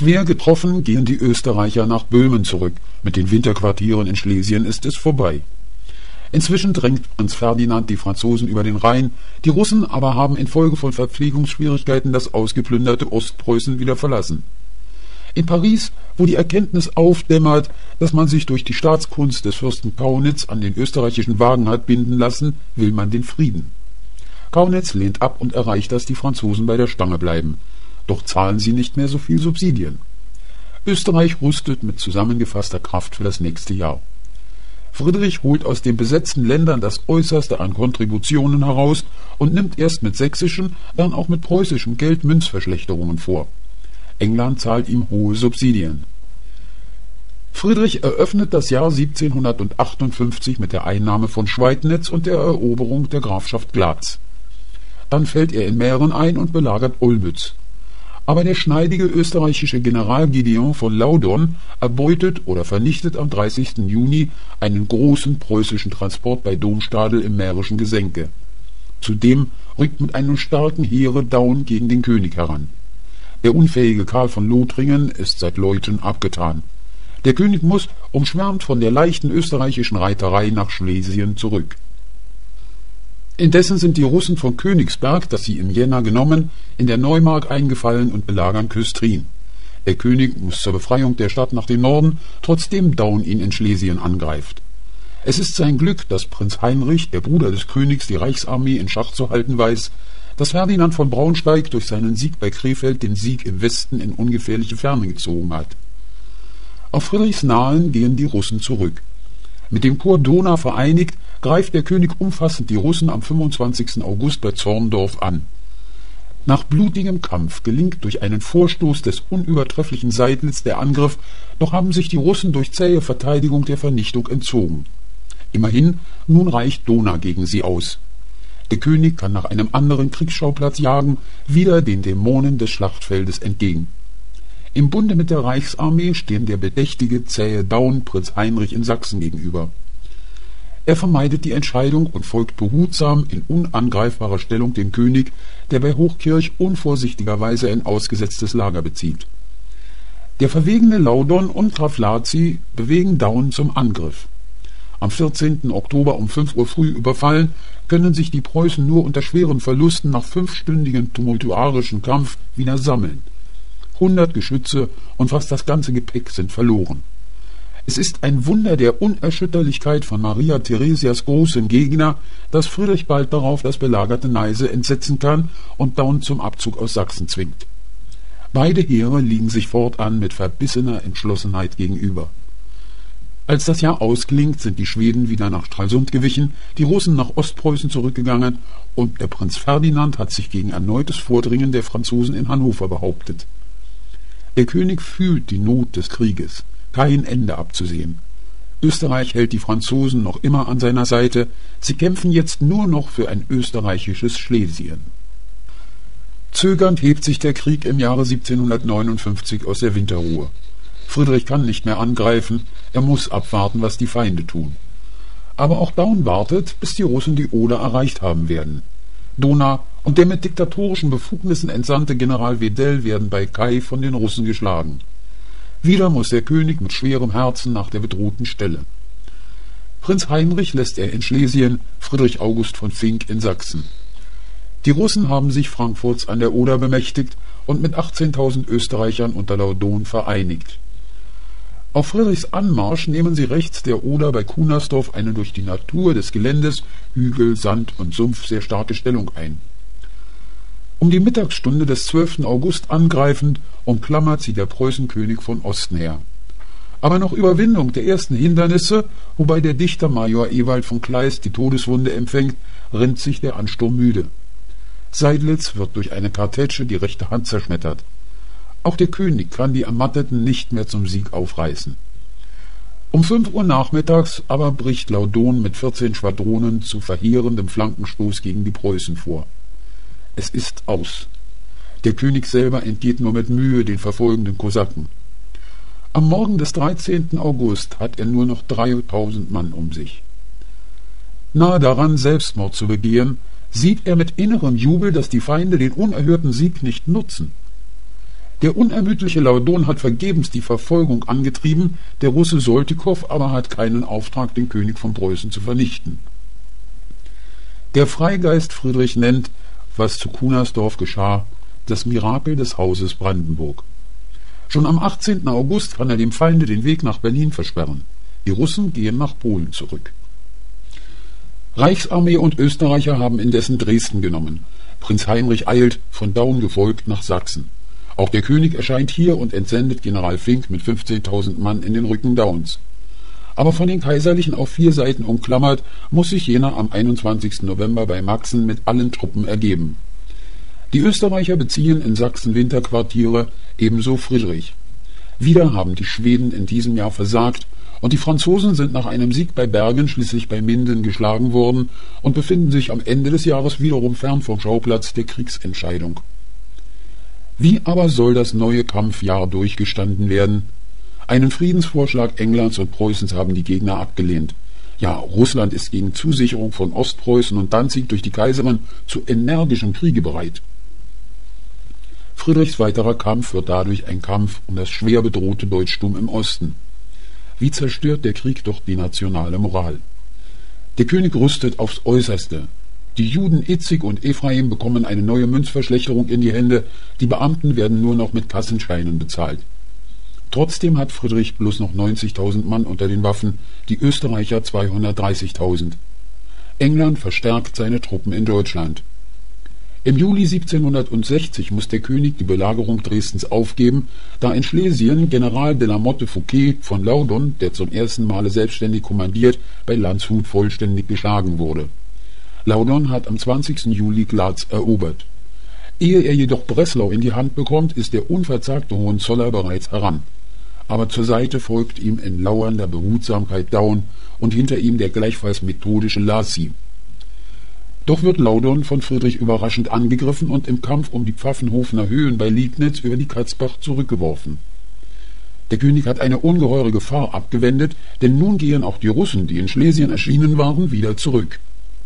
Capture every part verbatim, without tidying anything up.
Schwer getroffen gehen die Österreicher nach Böhmen zurück. Mit den Winterquartieren in Schlesien ist es vorbei. Inzwischen drängt Prinz Ferdinand die Franzosen über den Rhein, die Russen aber haben infolge von Verpflegungsschwierigkeiten das ausgeplünderte Ostpreußen wieder verlassen. In Paris, wo die Erkenntnis aufdämmert, dass man sich durch die Staatskunst des Fürsten Kaunitz an den österreichischen Wagen hat binden lassen, will man den Frieden. Kaunitz lehnt ab und erreicht, dass die Franzosen bei der Stange bleiben. Doch zahlen sie nicht mehr so viel Subsidien. Österreich rüstet mit zusammengefasster Kraft für das nächste Jahr. Friedrich holt aus den besetzten Ländern das Äußerste an Kontributionen heraus und nimmt erst mit sächsischen, dann auch mit preußischem Geld Münzverschlechterungen vor. England zahlt ihm hohe Subsidien. Friedrich eröffnet das Jahr siebzehnhundertachtundfünfzig mit der Einnahme von Schweidnitz und der Eroberung der Grafschaft Glatz. Dann fällt er in Mähren ein und belagert Olmütz. Aber der schneidige österreichische General Gideon von Laudon erbeutet oder vernichtet am dreißigsten Juni einen großen preußischen Transport bei Domstadel im mährischen Gesenke. Zudem rückt mit einem starken Heere Daun gegen den König heran. Der unfähige Karl von Lothringen ist seit Leuthen abgetan. Der König muss, umschwärmt von der leichten österreichischen Reiterei, nach Schlesien zurück. Indessen sind die Russen von Königsberg, das sie im Jänner genommen, in der Neumark eingefallen und belagern Küstrin. Der König muss zur Befreiung der Stadt nach dem Norden, trotzdem Daun ihn in Schlesien angreift. Es ist sein Glück, dass Prinz Heinrich, der Bruder des Königs, die Reichsarmee in Schach zu halten weiß, dass Ferdinand von Braunschweig durch seinen Sieg bei Krefeld den Sieg im Westen in ungefährliche Ferne gezogen hat. Auf Friedrichsnahen gehen die Russen zurück. Mit dem Korps Dohna vereinigt, greift der König umfassend die Russen am fünfundzwanzigsten August bei Zorndorf an. Nach blutigem Kampf gelingt durch einen Vorstoß des unübertrefflichen Seidels der Angriff, doch haben sich die Russen durch zähe Verteidigung der Vernichtung entzogen. Immerhin, nun reicht Dohna gegen sie aus. Der König kann nach einem anderen Kriegsschauplatz jagen, wieder den Dämonen des Schlachtfeldes entgegen. Im Bunde mit der Reichsarmee stehen der bedächtige, zähe Daun Prinz Heinrich in Sachsen gegenüber. Er vermeidet die Entscheidung und folgt behutsam in unangreifbarer Stellung dem König, der bei Hochkirch unvorsichtigerweise ein ausgesetztes Lager bezieht. Der verwegene Laudon und Graf Lacy bewegen Daun zum Angriff. Am vierzehnten Oktober um fünf Uhr früh überfallen, können sich die Preußen nur unter schweren Verlusten nach fünfstündigen tumultuarischen Kampf wieder sammeln. Hundert Geschütze und fast das ganze Gepäck sind verloren. Es ist ein Wunder der Unerschütterlichkeit von Maria Theresias großem Gegner, dass Friedrich bald darauf das belagerte Neisse entsetzen kann und Daun zum Abzug aus Sachsen zwingt. Beide Heere liegen sich fortan mit verbissener Entschlossenheit gegenüber. Als das Jahr ausklingt, sind die Schweden wieder nach Stralsund gewichen, die Russen nach Ostpreußen zurückgegangen und der Prinz Ferdinand hat sich gegen erneutes Vordringen der Franzosen in Hannover behauptet. Der König fühlt die Not des Krieges, kein Ende abzusehen. Österreich hält die Franzosen noch immer an seiner Seite, sie kämpfen jetzt nur noch für ein österreichisches Schlesien. Zögernd hebt sich der Krieg im Jahre siebzehnhundertneunundfünfzig aus der Winterruhe. Friedrich kann nicht mehr angreifen, er muss abwarten, was die Feinde tun. Aber auch Daun wartet, bis die Russen die Oder erreicht haben werden. Dohna und der mit diktatorischen Befugnissen entsandte General Wedell werden bei Kai von den Russen geschlagen. Wieder muss der König mit schwerem Herzen nach der bedrohten Stelle. Prinz Heinrich lässt er in Schlesien, Friedrich August von Fink in Sachsen. Die Russen haben sich Frankfurts an der Oder bemächtigt und mit achtzehntausend Österreichern unter Laudon vereinigt. Auf Friedrichs Anmarsch nehmen sie rechts der Oder bei Kunersdorf eine durch die Natur des Geländes, Hügel, Sand und Sumpf sehr starke Stellung ein. Um die Mittagsstunde des zwölften August angreifend, umklammert sie der Preußenkönig von Osten her. Aber nach Überwindung der ersten Hindernisse, wobei der Dichter Major Ewald von Kleist die Todeswunde empfängt, rinnt sich der Ansturm müde. Seidlitz wird durch eine Kartätsche die rechte Hand zerschmettert. Auch der König kann die Ermatteten nicht mehr zum Sieg aufreißen. Um fünf Uhr nachmittags aber bricht Laudon mit vierzehn Schwadronen zu verheerendem Flankenstoß gegen die Preußen vor. Es ist aus. Der König selber entgeht nur mit Mühe den verfolgenden Kosaken. Am Morgen des dreizehnten August hat er nur noch dreitausend Mann um sich. Nahe daran, Selbstmord zu begehen, sieht er mit innerem Jubel, dass die Feinde den unerhörten Sieg nicht nutzen. Der unermüdliche Laudon hat vergebens die Verfolgung angetrieben, der Russe Soltikow aber hat keinen Auftrag, den König von Preußen zu vernichten. Der Freigeist Friedrich nennt, was zu Kunersdorf geschah, das Mirakel des Hauses Brandenburg. Schon am achtzehnten August kann er dem Feinde den Weg nach Berlin versperren. Die Russen gehen nach Polen zurück. Reichsarmee und Österreicher haben indessen Dresden genommen. Prinz Heinrich eilt, von Daun gefolgt, nach Sachsen. Auch der König erscheint hier und entsendet General Fink mit fünfzehntausend Mann in den Rücken Dauns. Aber von den Kaiserlichen auf vier Seiten umklammert, muss sich jener am einundzwanzigsten November bei Maxen mit allen Truppen ergeben. Die Österreicher beziehen in Sachsen Winterquartiere, ebenso Friedrich. Wieder haben die Schweden in diesem Jahr versagt und die Franzosen sind nach einem Sieg bei Bergen schließlich bei Minden geschlagen worden und befinden sich am Ende des Jahres wiederum fern vom Schauplatz der Kriegsentscheidung. Wie aber soll das neue Kampfjahr durchgestanden werden? Einen Friedensvorschlag Englands und Preußens haben die Gegner abgelehnt. Ja, Russland ist gegen Zusicherung von Ostpreußen und Danzig durch die Kaiserin zu energischem Kriege bereit. Friedrichs weiterer Kampf wird dadurch ein Kampf um das schwer bedrohte Deutschtum im Osten. Wie zerstört der Krieg doch die nationale Moral? Der König rüstet aufs Äußerste. Die Juden Itzig und Ephraim bekommen eine neue Münzverschlechterung in die Hände, die Beamten werden nur noch mit Kassenscheinen bezahlt. Trotzdem hat Friedrich bloß noch neunzigtausend Mann unter den Waffen, die Österreicher zweihundertdreißigtausend. England verstärkt seine Truppen in Deutschland. Im Juli siebzehnhundertsechzig muss der König die Belagerung Dresdens aufgeben, da in Schlesien General de la Motte Fouquet von Laudon, der zum ersten Male selbstständig kommandiert, bei Landshut vollständig geschlagen wurde. Laudon hat am zwanzigsten Juli Glatz erobert. Ehe er jedoch Breslau in die Hand bekommt, ist der unverzagte Hohenzoller bereits heran. Aber zur Seite folgt ihm in lauernder Behutsamkeit Daun und hinter ihm der gleichfalls methodische Lacy. Doch wird Laudon von Friedrich überraschend angegriffen und im Kampf um die Pfaffenhofener Höhen bei Liegnitz über die Katzbach zurückgeworfen. Der König hat eine ungeheure Gefahr abgewendet, denn nun gehen auch die Russen, die in Schlesien erschienen waren, wieder zurück.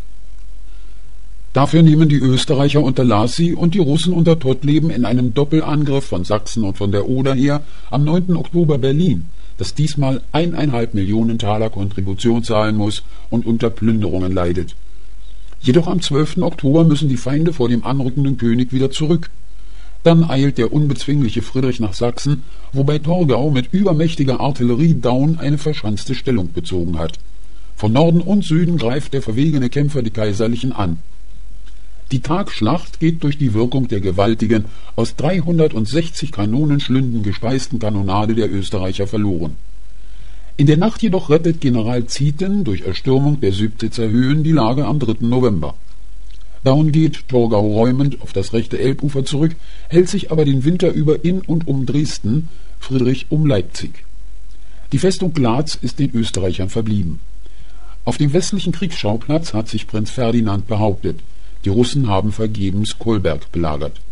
Dafür nehmen die Österreicher unter Lacy und die Russen unter Tottleben in einem Doppelangriff von Sachsen und von der Oder her am neunten Oktober Berlin, das diesmal eineinhalb Millionen Taler Kontribution zahlen muss und unter Plünderungen leidet. Jedoch am zwölften Oktober müssen die Feinde vor dem anrückenden König wieder zurück. Dann eilt der unbezwingliche Friedrich nach Sachsen, wobei Torgau mit übermächtiger Artillerie Daun eine verschanzte Stellung bezogen hat. Von Norden und Süden greift der verwegene Kämpfer die Kaiserlichen an. Die Tagschlacht geht durch die Wirkung der gewaltigen, aus dreihundertsechzig Kanonenschlünden gespeisten Kanonade der Österreicher verloren. In der Nacht jedoch rettet General Zieten durch Erstürmung der Sübtitzer Höhen die Lage am dritten November. Daun geht, Torgau räumend, auf das rechte Elbufer zurück, hält sich aber den Winter über in und um Dresden, Friedrich um Leipzig. Die Festung Glatz ist den Österreichern verblieben. Auf dem westlichen Kriegsschauplatz hat sich Prinz Ferdinand behauptet. Die Russen haben vergebens Kolberg belagert.